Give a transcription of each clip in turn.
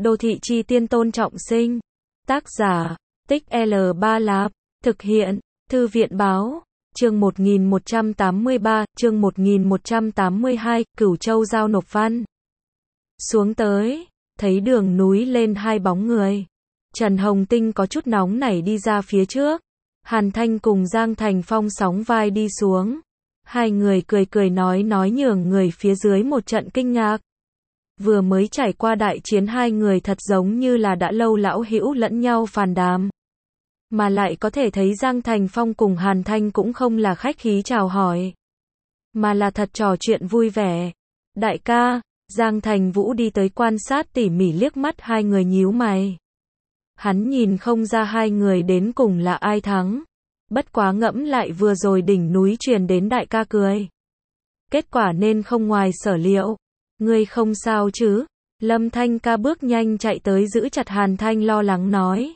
Đô thị chi tiên Tôn Trọng Sinh. Tác giả, Tích L3 Lạp. Thực hiện, Thư viện báo. Chương 1183, chương 1182, Cửu Châu giao nộp văn. Xuống tới, thấy đường núi lên hai bóng người. Trần Hồng Tinh có chút nóng nảy đi ra phía trước. Hàn Thanh cùng Giang Thành Phong sóng vai đi xuống. Hai người cười cười nói nhường người phía dưới một trận kinh ngạc. Vừa mới trải qua đại chiến hai người thật giống như là đã lâu lão hữu lẫn nhau phàn đàm. Mà lại có thể thấy Giang Thành Phong cùng Hàn Thanh cũng không là khách khí chào hỏi. Mà là thật trò chuyện vui vẻ. Đại ca, Giang Thành Vũ đi tới quan sát tỉ mỉ liếc mắt hai người nhíu mày. Hắn nhìn không ra hai người đến cùng là ai thắng. Bất quá ngẫm lại vừa rồi đỉnh núi truyền đến đại ca cười. Kết quả nên không ngoài sở liệu. Ngươi không sao chứ? Lâm Thanh ca bước nhanh chạy tới giữ chặt Hàn Thanh lo lắng nói.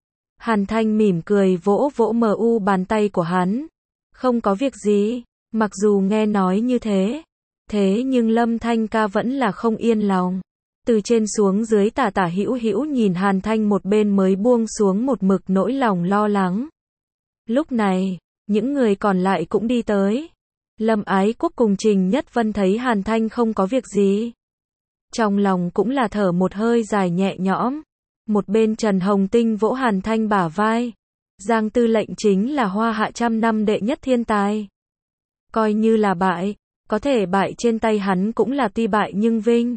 Hàn Thanh mỉm cười vỗ vỗ mu bàn tay của hắn. Không có việc gì, mặc dù nghe nói như thế. Thế nhưng Lâm Thanh ca vẫn là không yên lòng. Từ trên xuống dưới tả hữu hữu nhìn Hàn Thanh một bên mới buông xuống một mực nỗi lòng lo lắng. Lúc này, những người còn lại cũng đi tới. Lâm Ái Quốc cùng Trình Nhất Vân thấy Hàn Thanh không có việc gì. Trong lòng cũng là thở một hơi dài nhẹ nhõm. Một bên Trần Hồng Tinh vỗ Hàn Thanh bả vai. Giang tư lệnh chính là Hoa Hạ trăm năm đệ nhất thiên tài. Coi như là bại, có thể bại trên tay hắn cũng là tuy bại nhưng vinh.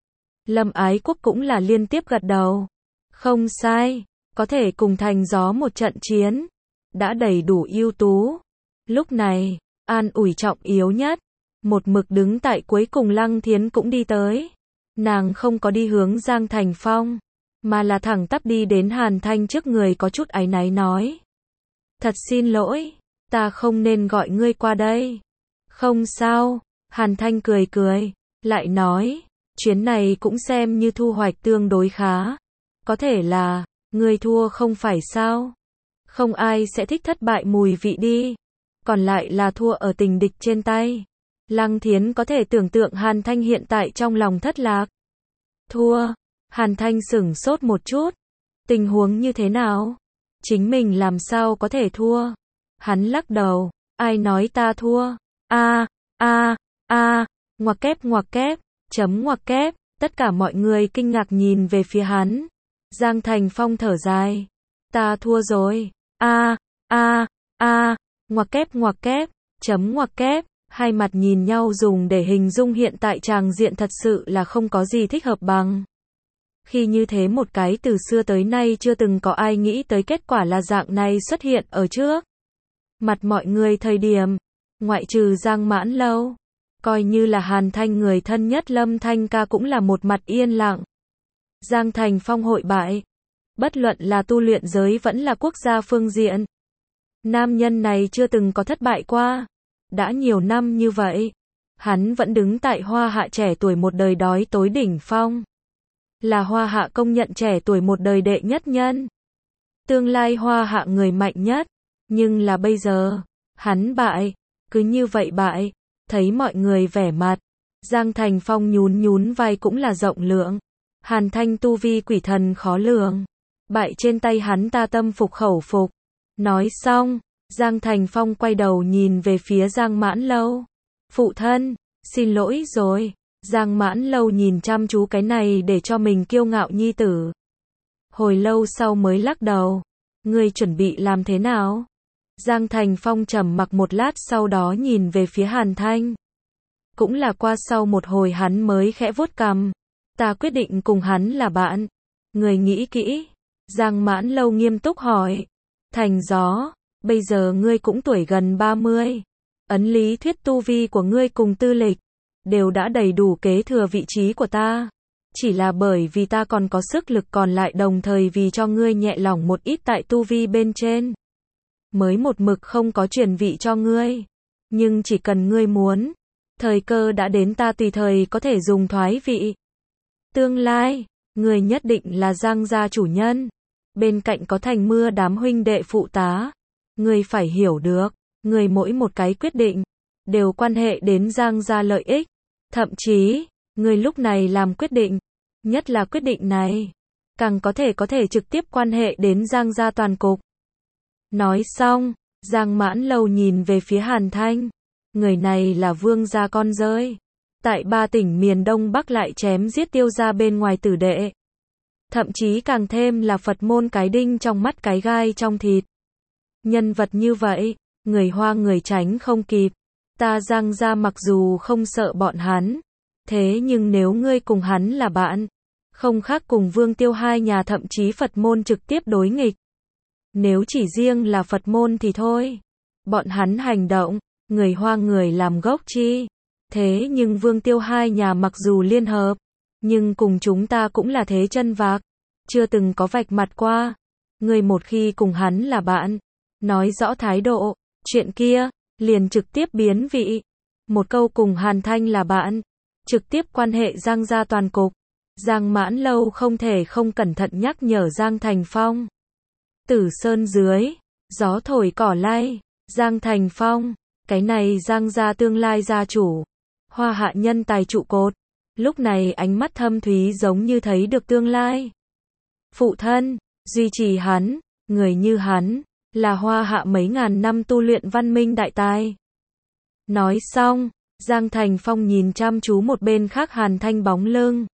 Lâm Ái Quốc cũng là liên tiếp gật đầu. Không sai, có thể cùng Thành Gió một trận chiến. Đã đầy đủ ưu tú. Lúc này, an ủi trọng yếu nhất. Một mực đứng tại cuối cùng Lăng Thiến cũng đi tới. Nàng không có đi hướng Giang Thành Phong, mà là thẳng tắp đi đến Hàn Thanh trước người có chút áy náy nói. Thật xin lỗi, ta không nên gọi ngươi qua đây. Không sao, Hàn Thanh cười cười, lại nói, chuyến này cũng xem như thu hoạch tương đối khá. Có thể là, ngươi thua không phải sao? Không ai sẽ thích thất bại mùi vị đi. Còn lại là thua ở tình địch trên tay. Lăng Thiến có thể tưởng tượng Hàn Thanh hiện tại trong lòng thất lạc. Thua. Hàn Thanh sửng sốt một chút. Tình huống như thế nào? Chính mình làm sao có thể thua? Hắn lắc đầu. Ai nói ta thua? Ngoặc kép, chấm ngoặc kép. Tất cả mọi người kinh ngạc nhìn về phía hắn. Giang Thành Phong thở dài. Ta thua rồi. Ngoặc kép, chấm ngoặc kép. Hai mặt nhìn nhau dùng để hình dung hiện tại tràng diện thật sự là không có gì thích hợp bằng. Khi như thế một cái từ xưa tới nay chưa từng có ai nghĩ tới kết quả là dạng này xuất hiện ở trước mặt mọi người thời điểm, ngoại trừ Giang Mãn Lâu, coi như là Hàn Thanh người thân nhất Lâm Thanh ca cũng là một mặt yên lặng. Giang Thành Phong hội bại, bất luận là tu luyện giới vẫn là quốc gia phương diện. Nam nhân này chưa từng có thất bại qua. Đã nhiều năm như vậy, hắn vẫn đứng tại Hoa Hạ trẻ tuổi một đời đói tối đỉnh phong. Là Hoa Hạ công nhận trẻ tuổi một đời đệ nhất nhân. Tương lai Hoa Hạ người mạnh nhất. Nhưng là bây giờ, hắn bại, cứ như vậy bại, thấy mọi người vẻ mặt. Giang Thành Phong nhún vai cũng là rộng lượng. Hàn Thanh tu vi quỷ thần khó lường. Bại trên tay hắn ta tâm phục khẩu phục. Nói xong, Giang Thành Phong quay đầu nhìn về phía Giang Mãn Lâu. Phụ thân, xin lỗi rồi. Giang Mãn Lâu nhìn chăm chú cái này để cho mình kiêu ngạo nhi tử. Hồi lâu sau mới lắc đầu. Ngươi chuẩn bị làm thế nào? Giang Thành Phong trầm mặc một lát sau đó nhìn về phía Hàn Thanh. Cũng là qua sau một hồi hắn mới khẽ vuốt cằm. Ta quyết định cùng hắn là bạn. Người nghĩ kỹ. Giang Mãn Lâu nghiêm túc hỏi. Thành Gió, bây giờ ngươi cũng tuổi gần 30. Ấn lý thuyết tu vi của ngươi cùng tư lịch đều đã đầy đủ kế thừa vị trí của ta. Chỉ là bởi vì ta còn có sức lực còn lại đồng thời vì cho ngươi nhẹ lòng một ít tại tu vi bên trên. Mới một mực không có truyền vị cho ngươi. Nhưng chỉ cần ngươi muốn, thời cơ đã đến ta tùy thời có thể dùng thoái vị. Tương lai, ngươi nhất định là Giang gia chủ nhân. Bên cạnh có Thành Mưa đám huynh đệ phụ tá. Ngươi phải hiểu được, ngươi mỗi một cái quyết định đều quan hệ đến Giang gia lợi ích. Thậm chí, ngươi lúc này làm quyết định Nhất là quyết định này, càng có thể trực tiếp quan hệ đến Giang gia toàn cục. Nói xong, Giang Mãn Lâu nhìn về phía Hàn Thanh. Người này là Vương gia con rơi. Tại 3 tỉnh miền Đông Bắc lại chém giết Tiêu gia bên ngoài tử đệ. Thậm chí càng thêm là Phật môn cái đinh trong mắt cái gai trong thịt. Nhân vật như vậy, người Hoa người tránh không kịp. Ta Giang gia mặc dù không sợ bọn hắn, thế nhưng nếu ngươi cùng hắn là bạn, không khác cùng Vương Tiêu hai nhà thậm chí Phật môn trực tiếp đối nghịch. Nếu chỉ riêng là Phật môn thì thôi. Bọn hắn hành động, người Hoa người làm gốc chi. Thế nhưng Vương Tiêu hai nhà mặc dù liên hợp, nhưng cùng chúng ta cũng là thế chân vạc. Chưa từng có vạch mặt qua. Người một khi cùng hắn là bạn, nói rõ thái độ, chuyện kia, liền trực tiếp biến vị. Một câu cùng Hàn Thanh là bạn, trực tiếp quan hệ Giang gia toàn cục. Giang Mãn Lâu không thể không cẩn thận nhắc nhở Giang Thành Phong. Tử Sơn dưới, gió thổi cỏ lay, Giang Thành Phong, cái này Giang gia tương lai gia chủ, Hoa hạ nhân tài trụ cột, lúc này ánh mắt thâm thúy giống như thấy được tương lai. Phụ thân, duy trì hắn, người như hắn, là Hoa hạ mấy ngàn năm tu luyện văn minh đại tài. Nói xong, Giang Thành Phong nhìn chăm chú một bên khác Hàn Thanh bóng lưng.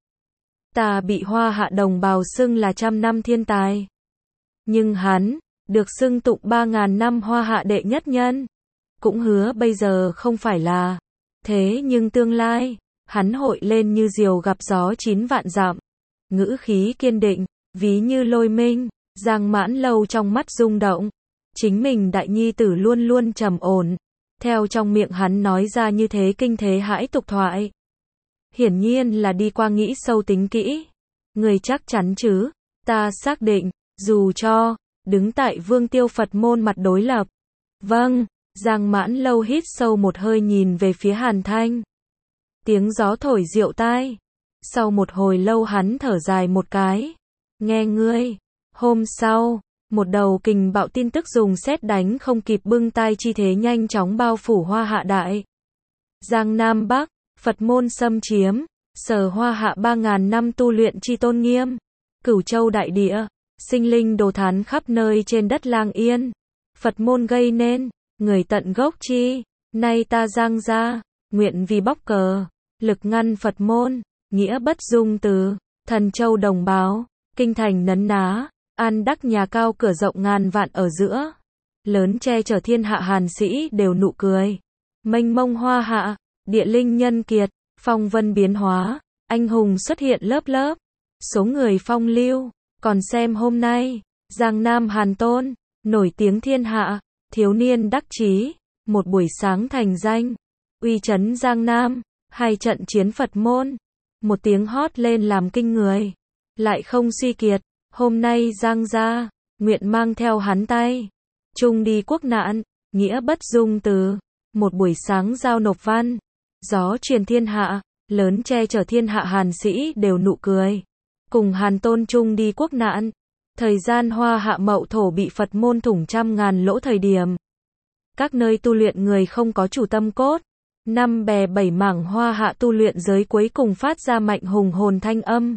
Ta bị Hoa hạ đồng bào xưng là 100 năm thiên tài. Nhưng hắn, được xưng tụng 3.000 năm Hoa hạ đệ nhất nhân. Cũng hứa bây giờ không phải là. Thế nhưng tương lai, hắn hội lên như diều gặp gió 9 vạn dặm. Ngữ khí kiên định, ví như lôi minh, Giang Mãn Lâu trong mắt rung động. Chính mình đại nhi tử luôn luôn trầm ổn. Theo trong miệng hắn nói ra như thế kinh thế hãi tục thoại. Hiển nhiên là đi qua nghĩ sâu tính kỹ. Người chắc chắn chứ, ta xác định, dù cho, đứng tại Vương Tiêu Phật môn mặt đối lập. Vâng, Giang Mãn Lâu hít sâu một hơi nhìn về phía Hàn Thanh. Tiếng gió thổi dịu tai. Sau một hồi lâu hắn thở dài một cái. Nghe ngươi. Hôm sau, một đầu kình bạo tin tức dùng sét đánh không kịp bưng tai chi thế nhanh chóng bao phủ Hoa hạ đại. Giang Nam Bắc, Phật môn xâm chiếm, sở Hoa hạ 3.000 năm tu luyện chi tôn nghiêm. Cửu châu đại địa, sinh linh đồ thán khắp nơi trên đất Lang Yên. Phật môn gây nên, người tận gốc chi. Nay ta Giang gia, nguyện vì bóc cờ, lực ngăn Phật môn, nghĩa bất dung từ. Thần châu đồng bào, kinh thành nấn ná, an đắc nhà cao cửa rộng ngàn vạn ở giữa. Lớn che chở thiên hạ hàn sĩ đều nụ cười. Mênh mông Hoa hạ, địa linh nhân kiệt, phong vân biến hóa, anh hùng xuất hiện lớp lớp. Số người phong lưu, còn xem hôm nay, Giang Nam Hàn Tôn, nổi tiếng thiên hạ, thiếu niên đắc chí, một buổi sáng thành danh, uy chấn Giang Nam, 2 trận chiến Phật môn, một tiếng hót lên làm kinh người, lại không suy kiệt, hôm nay Giang gia, nguyện mang theo hắn tay, chung đi quốc nạn, nghĩa bất dung từ, một buổi sáng giao nộp văn, gió truyền thiên hạ, lớn che chở thiên hạ hàn sĩ đều nụ cười. Cùng Hàn Tôn chung đi quốc nạn. Thời gian Hoa hạ Mậu Thổ bị Phật môn thủng 100.000 lỗ thời điểm. Các nơi tu luyện người không có chủ tâm cốt. 5 bè 7 mảng Hoa hạ tu luyện giới cuối cùng phát ra mạnh hùng hồn thanh âm.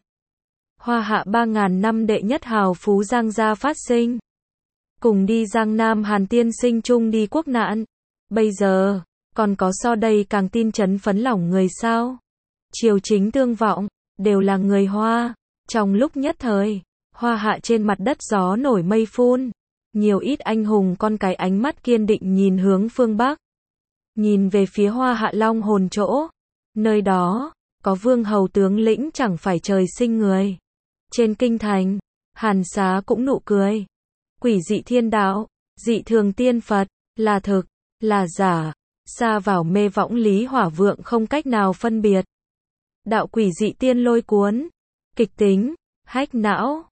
Hoa hạ 3.000 năm đệ nhất hào phú Giang gia phát sinh. Cùng đi Giang Nam Hàn tiên sinh chung đi quốc nạn. Bây giờ, còn có so đây càng tin chấn phấn lòng người sao? Triều chính tương vọng, đều là người Hoa. Trong lúc nhất thời, Hoa hạ trên mặt đất gió nổi mây phun. Nhiều ít anh hùng con cái ánh mắt kiên định nhìn hướng phương Bắc. Nhìn về phía Hoa hạ Long Hồn chỗ. Nơi đó, có vương hầu tướng lĩnh chẳng phải trời sinh người. Trên kinh thành, Hàn Xá cũng nụ cười. Quỷ dị thiên đạo, dị thường tiên Phật, là thực, là giả. Xa vào mê võng lý hỏa vượng không cách nào phân biệt. Đạo quỷ dị tiên lôi cuốn. Kịch tính, hách não,